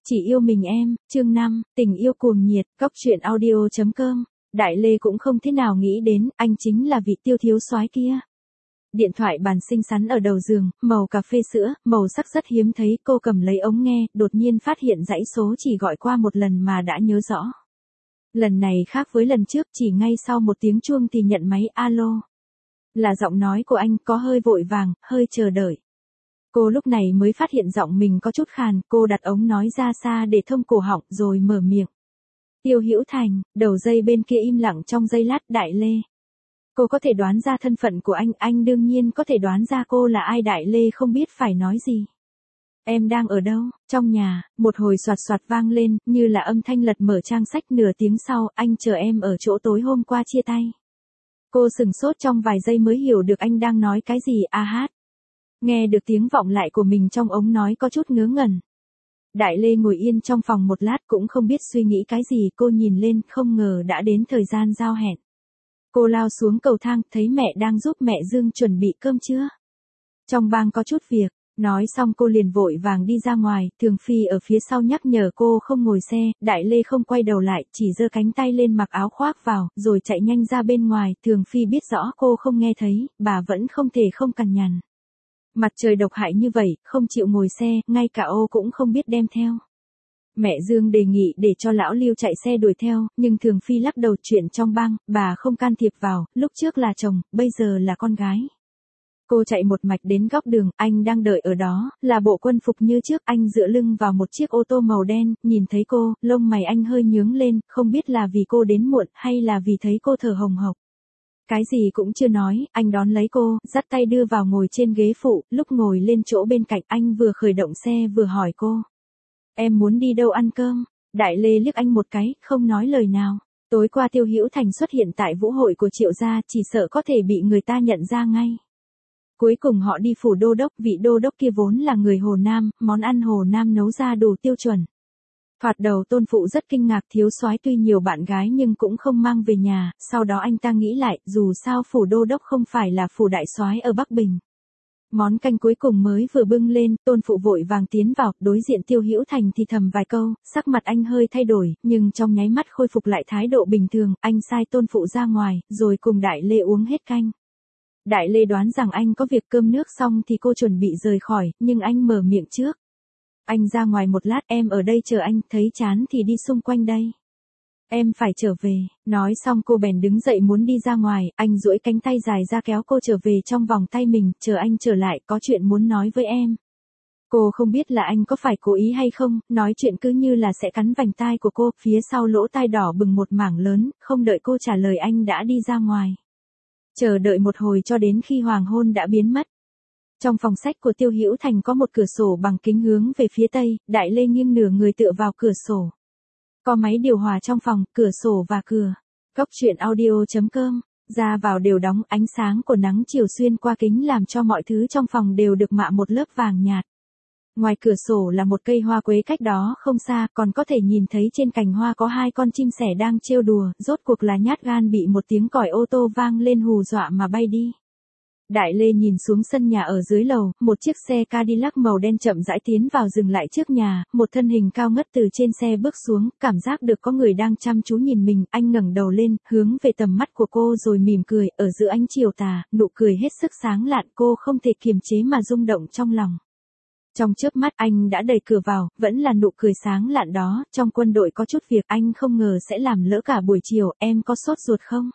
Chỉ yêu mình em, chương 5, tình yêu cuồng nhiệt, góc truyện audio.com. Đại Lê cũng không thế nào nghĩ đến, anh chính là vị Tiêu thiếu soái kia. Điện thoại bàn xinh xắn ở đầu giường, màu cà phê sữa, màu sắc rất hiếm thấy, cô cầm lấy ống nghe, đột nhiên phát hiện dãy số chỉ gọi qua một lần mà đã nhớ rõ. Lần này khác với lần trước, chỉ ngay sau một tiếng chuông thì nhận máy. Alo. Là giọng nói của anh, có hơi vội vàng, hơi chờ đợi. Cô lúc này mới phát hiện giọng mình có chút khàn, cô đặt ống nói ra xa để thông cổ họng rồi mở miệng. Tiêu Hữu Thành, đầu dây bên kia im lặng trong giây lát. Đại Lê. Cô có thể đoán ra thân phận của anh đương nhiên có thể đoán ra cô là ai. Đại Lê không biết phải nói gì. Em đang ở đâu? Trong nhà. Một hồi soạt soạt vang lên, như là âm thanh lật mở trang sách. Nửa tiếng sau, anh chờ em ở chỗ tối hôm qua chia tay. Cô sửng sốt trong vài giây mới hiểu được anh đang nói cái gì. Hát. Nghe được tiếng vọng lại của mình trong ống nói có chút ngớ ngẩn. Đại Lê ngồi yên trong phòng một lát cũng không biết suy nghĩ cái gì. Cô nhìn lên, không ngờ đã đến thời gian giao hẹn. Cô lao xuống cầu thang, thấy mẹ đang giúp mẹ Dương chuẩn bị cơm trưa. Trong bang có chút việc. Nói xong cô liền vội vàng đi ra ngoài. Thường Phi ở phía sau nhắc nhở cô không ngồi xe. Đại Lê không quay đầu lại, chỉ giơ cánh tay lên mặc áo khoác vào, rồi chạy nhanh ra bên ngoài. Thường Phi biết rõ cô không nghe thấy, bà vẫn không thể không cằn nhằn. Mặt trời độc hại như vậy, không chịu ngồi xe, ngay cả ô cũng không biết đem theo. Mẹ Dương đề nghị để cho lão Lưu chạy xe đuổi theo, nhưng Thường Phi lắc đầu. Chuyện trong bang, bà không can thiệp vào, lúc trước là chồng, bây giờ là con gái. Cô chạy một mạch đến góc đường, anh đang đợi ở đó, là bộ quân phục như trước. Anh dựa lưng vào một chiếc ô tô màu đen, nhìn thấy cô, lông mày anh hơi nhướng lên, không biết là vì cô đến muộn, hay là vì thấy cô thở hồng hộc. Cái gì cũng chưa nói, anh đón lấy cô, dắt tay đưa vào ngồi trên ghế phụ. Lúc ngồi lên chỗ bên cạnh, anh vừa khởi động xe vừa hỏi cô. Em muốn đi đâu ăn cơm? Đại Lê liếc anh một cái, không nói lời nào. Tối qua Tiêu Hữu Thành xuất hiện tại vũ hội của Triệu gia, chỉ sợ có thể bị người ta nhận ra ngay. Cuối cùng họ đi phủ đô đốc, vị đô đốc kia vốn là người Hồ Nam, món ăn Hồ Nam nấu ra đủ tiêu chuẩn. Thoạt đầu Tôn Phụ rất kinh ngạc, thiếu soái tuy nhiều bạn gái nhưng cũng không mang về nhà. Sau đó anh ta nghĩ lại, dù sao phủ đô đốc không phải là phủ đại soái ở Bắc Bình. Món canh cuối cùng mới vừa bưng lên, Tôn Phụ vội vàng tiến vào, đối diện Tiêu Hữu Thành thì thầm vài câu, sắc mặt anh hơi thay đổi, nhưng trong nháy mắt khôi phục lại thái độ bình thường. Anh sai Tôn Phụ ra ngoài, rồi cùng Đại Lê uống hết canh. Đại Lê đoán rằng anh có việc. Cơm nước xong thì cô chuẩn bị rời khỏi, nhưng anh mở miệng trước. Anh ra ngoài một lát, em ở đây chờ anh, thấy chán thì đi xung quanh đây. Em phải trở về. Nói xong cô bèn đứng dậy muốn đi ra ngoài, anh duỗi cánh tay dài ra kéo cô trở về trong vòng tay mình. Chờ anh trở lại, có chuyện muốn nói với em. Cô không biết là anh có phải cố ý hay không, nói chuyện cứ như là sẽ cắn vành tai của cô. Phía sau lỗ tai đỏ bừng một mảng lớn, không đợi cô trả lời anh đã đi ra ngoài. Chờ đợi một hồi cho đến khi hoàng hôn đã biến mất. Trong phòng sách của Tiêu Hữu Thành có một cửa sổ bằng kính hướng về phía tây. Đại Lê nghiêng nửa người tựa vào cửa sổ. Có máy điều hòa trong phòng, cửa sổ và cửa. Góc truyện audio.com. Ra vào đều đóng, ánh sáng của nắng chiều xuyên qua kính làm cho mọi thứ trong phòng đều được mạ một lớp vàng nhạt. Ngoài cửa sổ là một cây hoa quế, cách đó không xa, còn có thể nhìn thấy trên cành hoa có hai con chim sẻ đang trêu đùa. Rốt cuộc là nhát gan bị một tiếng còi ô tô vang lên hù dọa mà bay đi. Đại Lê nhìn xuống sân nhà ở dưới lầu, một chiếc xe Cadillac màu đen chậm rãi tiến vào dừng lại trước nhà, một thân hình cao ngất từ trên xe bước xuống, cảm giác được có người đang chăm chú nhìn mình. Anh ngẩng đầu lên, hướng về tầm mắt của cô rồi mỉm cười, ở giữa ánh chiều tà, nụ cười hết sức sáng lạn. Cô không thể kiềm chế mà rung động trong lòng. Trong chớp mắt anh đã đẩy cửa vào, vẫn là nụ cười sáng lạn đó. Trong quân đội có chút việc anh không ngờ sẽ làm lỡ cả buổi chiều. Em có sốt ruột không?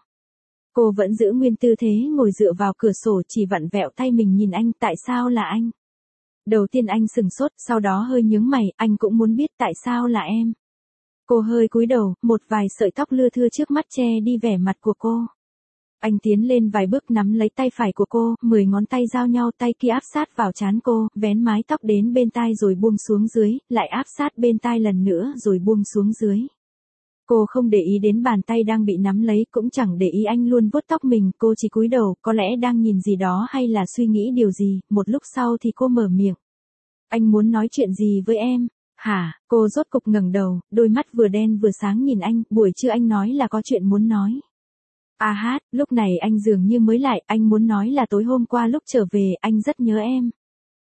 Cô vẫn giữ nguyên tư thế ngồi dựa vào cửa sổ, chỉ vặn vẹo tay mình nhìn anh. Tại sao là anh? Đầu tiên anh sừng sốt, sau đó hơi nhướng mày. Anh cũng muốn biết tại sao là em. Cô hơi cúi đầu, một vài sợi tóc lưa thưa trước mắt che đi vẻ mặt của cô. Anh tiến lên vài bước nắm lấy tay phải của cô, 10 ngón tay giao nhau, tay kia áp sát vào trán cô, vén mái tóc đến bên tai rồi buông xuống dưới, lại áp sát bên tai lần nữa rồi buông xuống dưới. Cô không để ý đến bàn tay đang bị nắm lấy, cũng chẳng để ý anh luôn vuốt tóc mình. Cô chỉ cúi đầu, có lẽ đang nhìn gì đó hay là suy nghĩ điều gì. Một lúc sau thì cô mở miệng. Anh muốn nói chuyện gì với em? Hả? Cô rốt cục ngẩng đầu, đôi mắt vừa đen vừa sáng nhìn anh. Buổi trưa anh nói là có chuyện muốn nói. Lúc này anh dường như mới lại, anh muốn nói là tối hôm qua lúc trở về, anh rất nhớ em.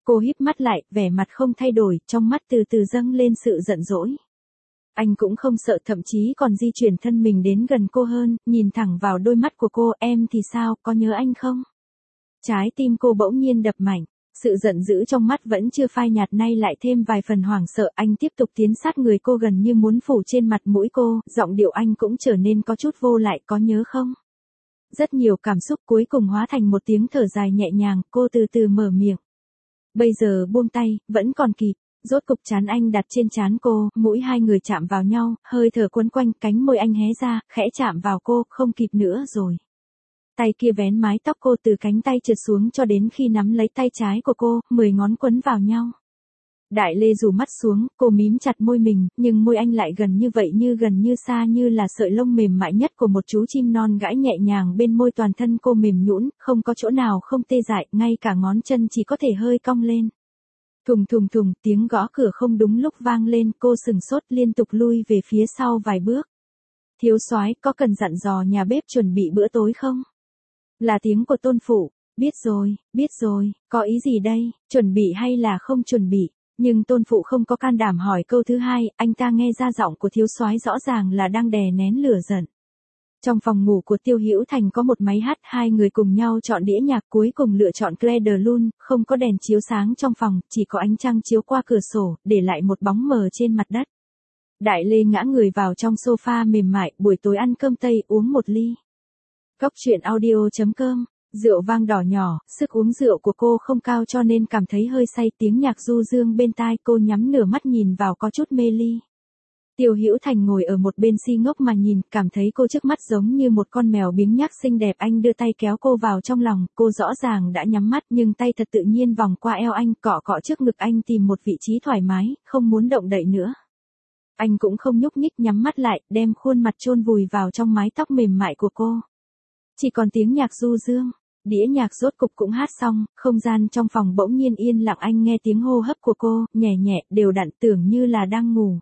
Cô híp mắt lại, vẻ mặt không thay đổi, trong mắt từ từ dâng lên sự giận dỗi. Anh cũng không sợ, thậm chí còn di chuyển thân mình đến gần cô hơn, nhìn thẳng vào đôi mắt của cô, em thì sao, có nhớ anh không? Trái tim cô bỗng nhiên đập mạnh, sự giận dữ trong mắt vẫn chưa phai nhạt, nay lại thêm vài phần hoảng sợ. Anh tiếp tục tiến sát người cô gần như muốn phủ trên mặt mũi cô, giọng điệu anh cũng trở nên có chút vô lại, có nhớ không? Rất nhiều cảm xúc cuối cùng hóa thành một tiếng thở dài nhẹ nhàng, cô từ từ mở miệng. Bây giờ buông tay, vẫn còn kịp. Rốt cục trán anh đặt trên trán cô, mũi hai người chạm vào nhau, hơi thở quấn quanh, cánh môi anh hé ra, khẽ chạm vào cô, không kịp nữa rồi. Tay kia vén mái tóc cô từ cánh tay trượt xuống cho đến khi nắm lấy tay trái của cô, 10 ngón quấn vào nhau. Đại Lê rủ mắt xuống, cô mím chặt môi mình, nhưng môi anh lại gần như vậy, như gần như xa, như là sợi lông mềm mại nhất của một chú chim non gãi nhẹ nhàng bên môi. Toàn thân cô mềm nhũn, không có chỗ nào không tê dại, ngay cả ngón chân chỉ có thể hơi cong lên. Thùng thùng thùng, tiếng gõ cửa không đúng lúc vang lên, cô sừng sốt liên tục lui về phía sau vài bước. Thiếu soái, có cần dặn dò nhà bếp chuẩn bị bữa tối không? Là tiếng của Tôn phụ. Biết rồi, có ý gì đây, chuẩn bị hay là không chuẩn bị? Nhưng Tôn phụ không có can đảm hỏi câu thứ hai, anh ta nghe ra giọng của thiếu soái rõ ràng là đang đè nén lửa giận. Trong phòng ngủ của Tiêu Hữu Thành có một máy hát, hai người cùng nhau chọn đĩa nhạc, cuối cùng lựa chọn Claire de Lune, không có đèn chiếu sáng trong phòng, chỉ có ánh trăng chiếu qua cửa sổ, để lại một bóng mờ trên mặt đất. Đại Lê ngã người vào trong sofa mềm mại, buổi tối ăn cơm Tây, uống một ly. Góc truyện audio.com, rượu vang đỏ nhỏ, sức uống rượu của cô không cao cho nên cảm thấy hơi say, tiếng nhạc du dương bên tai, cô nhắm nửa mắt nhìn vào có chút mê ly. Tiêu Hữu Thành ngồi ở một bên si ngốc mà nhìn, cảm thấy cô trước mắt giống như một con mèo biếng nhác xinh đẹp. Anh đưa tay kéo cô vào trong lòng, cô rõ ràng đã nhắm mắt nhưng tay thật tự nhiên vòng qua eo anh, cọ cọ trước ngực anh, tìm một vị trí thoải mái, không muốn động đậy nữa. Anh cũng không nhúc nhích, nhắm mắt lại, đem khuôn mặt chôn vùi vào trong mái tóc mềm mại của cô. Chỉ còn tiếng nhạc du dương, đĩa nhạc rốt cục cũng hát xong, không gian trong phòng bỗng nhiên yên lặng. Anh nghe tiếng hô hấp của cô, nhẹ nhẹ, đều đặn, tưởng như là đang ngủ.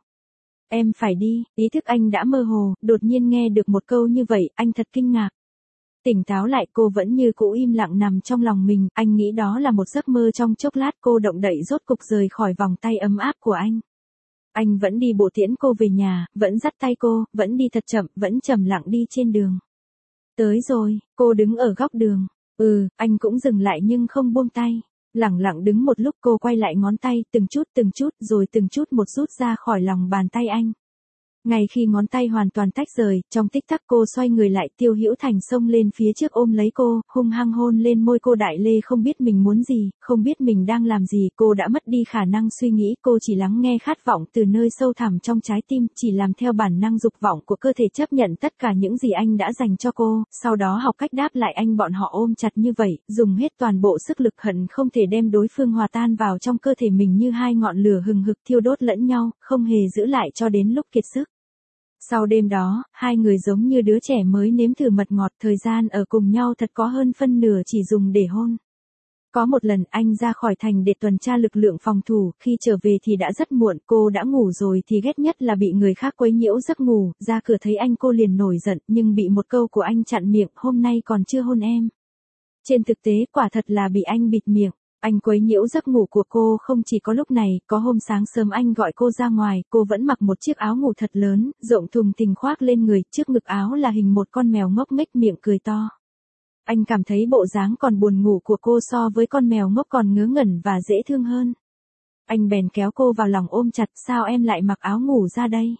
Em phải đi, ý thức anh đã mơ hồ, đột nhiên nghe được một câu như vậy, anh thật kinh ngạc. Tỉnh táo lại, cô vẫn như cũ im lặng nằm trong lòng mình, anh nghĩ đó là một giấc mơ. Trong chốc lát cô động đậy rốt cục rời khỏi vòng tay ấm áp của anh. Anh vẫn đi bộ tiễn cô về nhà, vẫn dắt tay cô, vẫn đi thật chậm, vẫn trầm lặng đi trên đường. Tới rồi, cô đứng ở góc đường. Anh cũng dừng lại nhưng không buông tay. Lẳng lặng đứng một lúc, cô quay lại ngón tay, từng chút, rồi từng chút một rút ra khỏi lòng bàn tay anh. Ngay khi ngón tay hoàn toàn tách rời, trong tích tắc cô xoay người lại, Tiêu Hữu Thành xông lên phía trước ôm lấy cô, hung hăng hôn lên môi cô. Đại Lê không biết mình muốn gì, không biết mình đang làm gì, cô đã mất đi khả năng suy nghĩ, cô chỉ lắng nghe khát vọng từ nơi sâu thẳm trong trái tim, chỉ làm theo bản năng dục vọng của cơ thể, chấp nhận tất cả những gì anh đã dành cho cô, sau đó học cách đáp lại anh. Bọn họ ôm chặt như vậy, dùng hết toàn bộ sức lực, hận không thể đem đối phương hòa tan vào trong cơ thể mình như hai ngọn lửa hừng hực thiêu đốt lẫn nhau, không hề giữ lại cho đến lúc kiệt sức. Sau đêm đó, hai người giống như đứa trẻ mới nếm thử mật ngọt, thời gian ở cùng nhau thật có hơn phân nửa chỉ dùng để hôn. Có một lần anh ra khỏi thành để tuần tra lực lượng phòng thủ, khi trở về thì đã rất muộn, cô đã ngủ rồi thì ghét nhất là bị người khác quấy nhiễu giấc ngủ, ra cửa thấy anh cô liền nổi giận, nhưng bị một câu của anh chặn miệng, hôm nay còn chưa hôn em. Trên thực tế quả thật là bị anh bịt miệng. Anh quấy nhiễu giấc ngủ của cô không chỉ có lúc này, có hôm sáng sớm anh gọi cô ra ngoài, cô vẫn mặc một chiếc áo ngủ thật lớn, rộng thùng thình khoác lên người, trước ngực áo là hình một con mèo ngốc nghếch miệng cười to. Anh cảm thấy bộ dáng còn buồn ngủ của cô so với con mèo ngốc còn ngớ ngẩn và dễ thương hơn. Anh bèn kéo cô vào lòng ôm chặt, sao em lại mặc áo ngủ ra đây?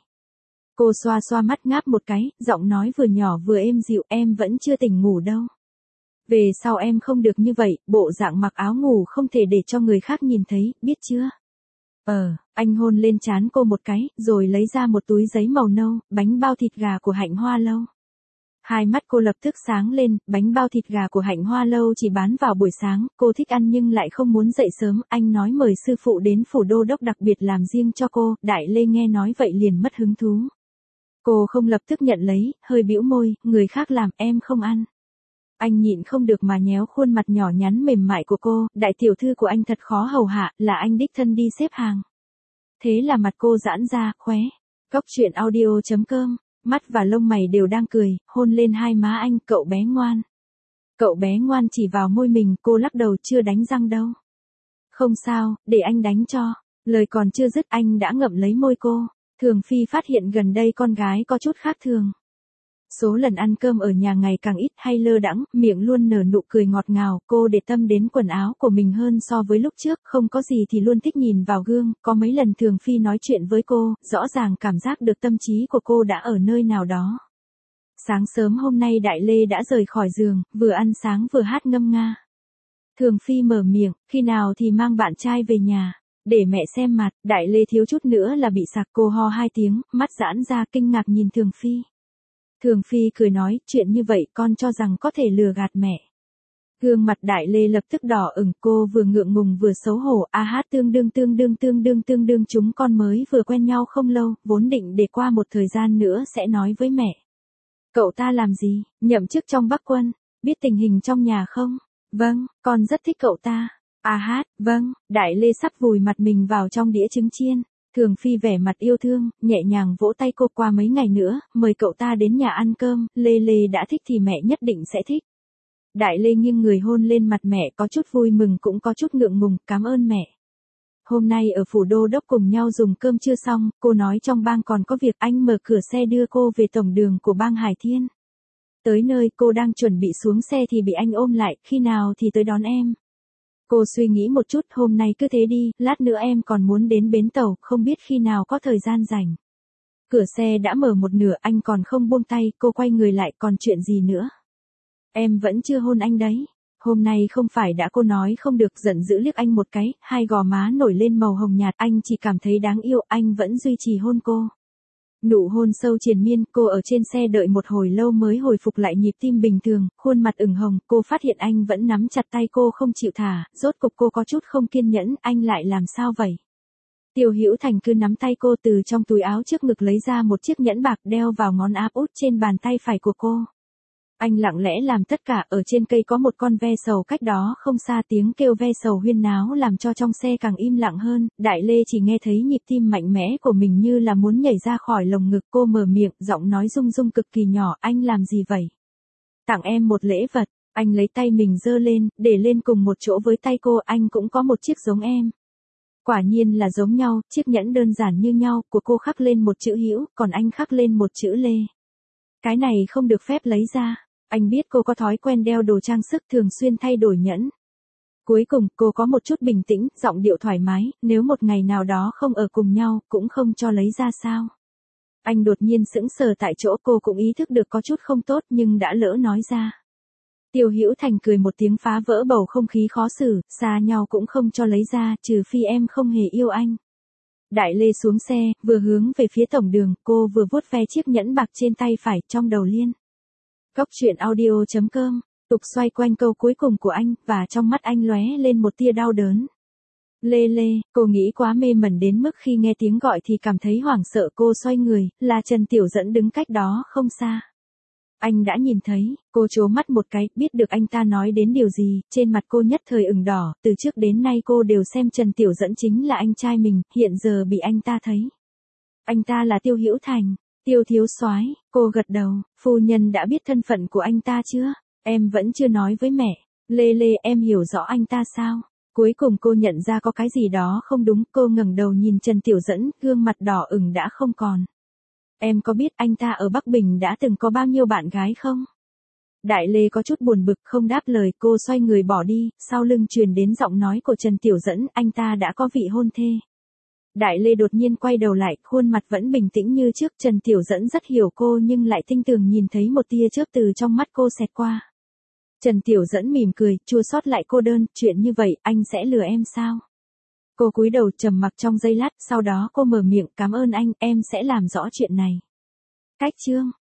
Cô xoa xoa mắt ngáp một cái, giọng nói vừa nhỏ vừa êm dịu, em vẫn chưa tỉnh ngủ đâu. Về sau em không được như vậy, bộ dạng mặc áo ngủ không thể để cho người khác nhìn thấy, biết chưa? Anh hôn lên trán cô một cái, rồi lấy ra một túi giấy màu nâu, bánh bao thịt gà của Hạnh Hoa Lâu. Hai mắt cô lập tức sáng lên, bánh bao thịt gà của Hạnh Hoa Lâu chỉ bán vào buổi sáng, cô thích ăn nhưng lại không muốn dậy sớm, anh nói mời sư phụ đến phủ đô đốc đặc biệt làm riêng cho cô, Đại Lê nghe nói vậy liền mất hứng thú. Cô không lập tức nhận lấy, hơi bĩu môi, người khác làm em không ăn. Anh nhịn không được mà nhéo khuôn mặt nhỏ nhắn mềm mại của cô, đại tiểu thư của anh thật khó hầu hạ, là anh đích thân đi xếp hàng. Thế là mặt cô giãn ra, khóe. Góc truyện audio.com, mắt và lông mày đều đang cười, hôn lên hai má anh, cậu bé ngoan. Cậu bé ngoan chỉ vào môi mình, cô lắc đầu, chưa đánh răng đâu. Không sao, để anh đánh cho. Lời còn chưa dứt anh đã ngậm lấy môi cô. Thường Phi phát hiện gần đây con gái có chút khác thường. Số lần ăn cơm ở nhà ngày càng ít hay lơ đãng, miệng luôn nở nụ cười ngọt ngào, cô để tâm đến quần áo của mình hơn so với lúc trước, không có gì thì luôn thích nhìn vào gương, có mấy lần Thường Phi nói chuyện với cô, rõ ràng cảm giác được tâm trí của cô đã ở nơi nào đó. Sáng sớm hôm nay Đại Lê đã rời khỏi giường, vừa ăn sáng vừa hát ngâm nga. Thường Phi mở miệng, khi nào thì mang bạn trai về nhà, để mẹ xem mặt. Đại Lê thiếu chút nữa là bị sặc, cô ho 2 tiếng, mắt giãn ra kinh ngạc nhìn Thường Phi. Thường Phi cười nói, chuyện như vậy con cho rằng có thể lừa gạt mẹ. Gương mặt Đại Lê lập tức đỏ ửng, cô vừa ngượng ngùng vừa xấu hổ, tương đương chúng con mới vừa quen nhau không lâu, vốn định để qua một thời gian nữa sẽ nói với mẹ. Cậu ta làm gì, nhậm chức trong Bắc Quân, biết tình hình trong nhà không? Vâng, con rất thích cậu ta. Vâng, Đại Lê sắp vùi mặt mình vào trong đĩa trứng chiên. Thường Phi vẻ mặt yêu thương, nhẹ nhàng vỗ tay cô, qua mấy ngày nữa, mời cậu ta đến nhà ăn cơm, Lê đã thích thì mẹ nhất định sẽ thích. Đại Lê nghiêng người hôn lên mặt mẹ, có chút vui mừng cũng có chút ngượng ngùng, cảm ơn mẹ. Hôm nay ở phủ đô đốc cùng nhau dùng cơm trưa xong, cô nói trong bang còn có việc, anh mở cửa xe đưa cô về tổng đường của bang Hải Thiên. Tới nơi cô đang chuẩn bị xuống xe thì bị anh ôm lại, khi nào thì tới đón em. Cô suy nghĩ một chút, hôm nay cứ thế đi, lát nữa em còn muốn đến bến tàu, không biết khi nào có thời gian rảnh. Cửa xe đã mở một nửa, anh còn không buông tay, cô quay người lại, còn chuyện gì nữa? Em vẫn chưa hôn anh đấy. Hôm nay không phải đã cô nói không được, giận dữ liếc anh một cái, hai gò má nổi lên màu hồng nhạt, anh chỉ cảm thấy đáng yêu, anh vẫn duy trì hôn cô. Nụ hôn sâu triền miên, cô ở trên xe đợi một hồi lâu mới hồi phục lại nhịp tim bình thường, khuôn mặt ửng hồng, cô phát hiện anh vẫn nắm chặt tay cô không chịu thả, rốt cục cô có chút không kiên nhẫn, anh lại làm sao vậy? Tiêu Hữu Thành cứ nắm tay cô, từ trong túi áo trước ngực lấy ra một chiếc nhẫn bạc đeo vào ngón áp út trên bàn tay phải của cô. Anh lặng lẽ làm tất cả, ở trên cây có một con ve sầu cách đó không xa, tiếng kêu ve sầu huyên náo làm cho trong xe càng im lặng hơn, Đại Lê chỉ nghe thấy nhịp tim mạnh mẽ của mình như là muốn nhảy ra khỏi lồng ngực, cô mở miệng, giọng nói rung rung cực kỳ nhỏ, anh làm gì vậy? Tặng em một lễ vật, anh lấy tay mình giơ lên, để lên cùng một chỗ với tay cô, anh cũng có một chiếc giống em. Quả nhiên là giống nhau, chiếc nhẫn đơn giản như nhau, của cô khắc lên một chữ Hữu, còn anh khắc lên một chữ Lê. Cái này không được phép lấy ra. Anh biết cô có thói quen đeo đồ trang sức, thường xuyên thay đổi nhẫn. Cuối cùng, cô có một chút bình tĩnh, giọng điệu thoải mái, nếu một ngày nào đó không ở cùng nhau, cũng không cho lấy ra sao. Anh đột nhiên sững sờ tại chỗ, cô cũng ý thức được có chút không tốt nhưng đã lỡ nói ra. Tiêu Hữu Thành cười một tiếng phá vỡ bầu không khí khó xử, xa nhau cũng không cho lấy ra, trừ phi em không hề yêu anh. Đại Lê xuống xe, vừa hướng về phía tổng đường, cô vừa vuốt ve chiếc nhẫn bạc trên tay phải, trong đầu liên. Góc truyện audio.com, tục xoay quanh câu cuối cùng của anh, và trong mắt anh lóe lên một tia đau đớn. Lê, cô nghĩ quá mê mẩn đến mức khi nghe tiếng gọi thì cảm thấy hoảng sợ, cô xoay người, là Trần Tiểu Dẫn đứng cách đó không xa. Anh đã nhìn thấy, cô trố mắt một cái, biết được anh ta nói đến điều gì, trên mặt cô nhất thời ửng đỏ, từ trước đến nay cô đều xem Trần Tiểu Dẫn chính là anh trai mình, hiện giờ bị anh ta thấy. Anh ta là Tiêu Hữu Thành. Tiêu thiếu soái, cô gật đầu, phu nhân đã biết thân phận của anh ta chưa? Em vẫn chưa nói với mẹ. Lê, em hiểu rõ anh ta sao? Cuối cùng cô nhận ra có cái gì đó không đúng, cô ngẩng đầu nhìn Trần Tiểu Dẫn, gương mặt đỏ ửng đã không còn. Em có biết anh ta ở Bắc Bình đã từng có bao nhiêu bạn gái không? Đại Lê có chút buồn bực không đáp lời, cô xoay người bỏ đi, sau lưng truyền đến giọng nói của Trần Tiểu Dẫn, anh ta đã có vị hôn thê. Đại Lê đột nhiên quay đầu lại, khuôn mặt vẫn bình tĩnh như trước, Trần Tiểu Dẫn rất hiểu cô nhưng lại tinh tường nhìn thấy một tia chớp từ trong mắt cô xẹt qua. Trần Tiểu Dẫn mỉm cười, chua xót lại cô đơn, chuyện như vậy, anh sẽ lừa em sao? Cô cúi đầu trầm mặc trong giây lát, sau đó cô mở miệng, cảm ơn anh, em sẽ làm rõ chuyện này. Cách chương